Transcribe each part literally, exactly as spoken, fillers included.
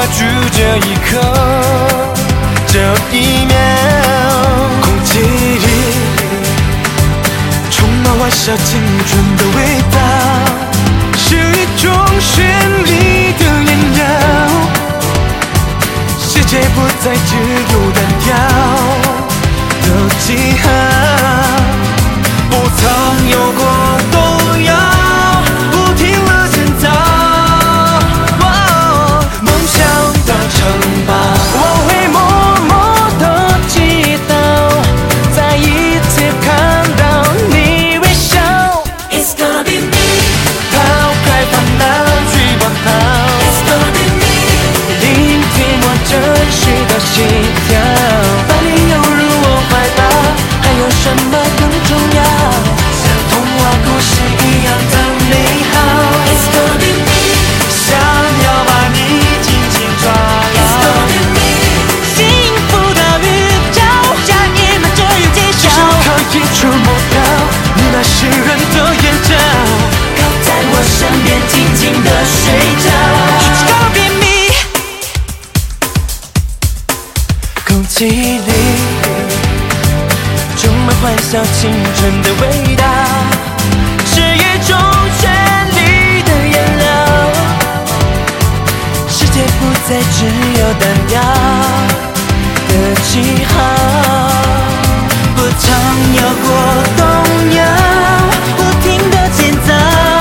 住这一刻，这一秒，空气里充满欢笑青春的味道，是一种绚丽的艳阳，世界不再只有单调的记号，不曾有过动摇，不停了建造，哦，梦想的城堡，我会默默地祈祷，再一次看到你微笑。 It's gonna be me， 抛开烦恼去奔跑， It's gonna be me， 聆听我真实的心跳，把你拥入我怀抱，还有什么更重要？像童话故事一样的美好。 It's gonna be me， 想要把你紧紧抓牢。 It's gonna be me， 幸福的预兆，下一秒就要揭晓。 只想可以触摸到你那湿润的眼角， 靠在我身边静静的睡着。 It's gonna be me， 空气里充满欢笑青春的味道，是一种绚丽的颜料，世界不再只有单调的记号，不曾有过动摇， 不停地建造，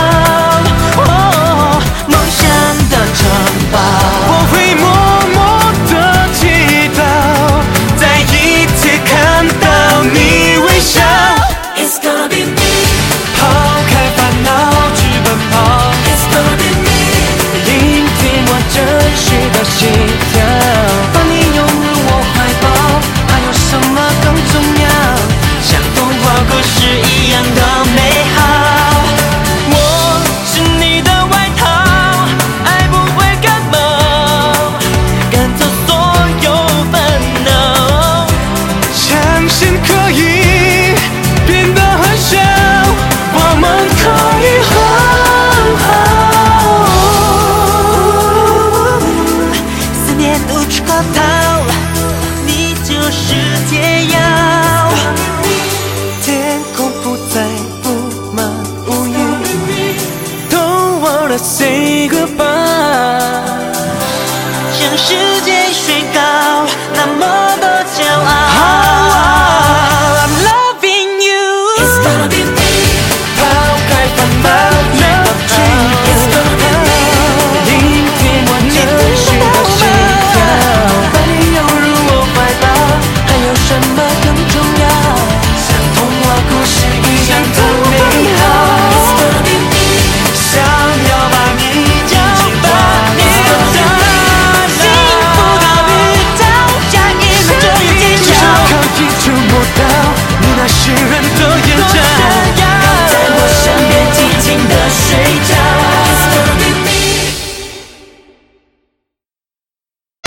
哦，梦想的城堡，我会默默地祈祷，再一次看到你微笑。 It's gonna be me， 抛开烦恼去奔跑， It's gonna be me， 聆听我真实的心跳，把你拥入我怀抱，还有什么更重要？像童话故事一样的美好。我是你的外套，爱不会感冒，赶走所有烦恼，相信可以变得很小，我们可以和好。 思念无处可逃，你就是解药。 天空不再布满乌云，Don't wanna say goodbye。 向世界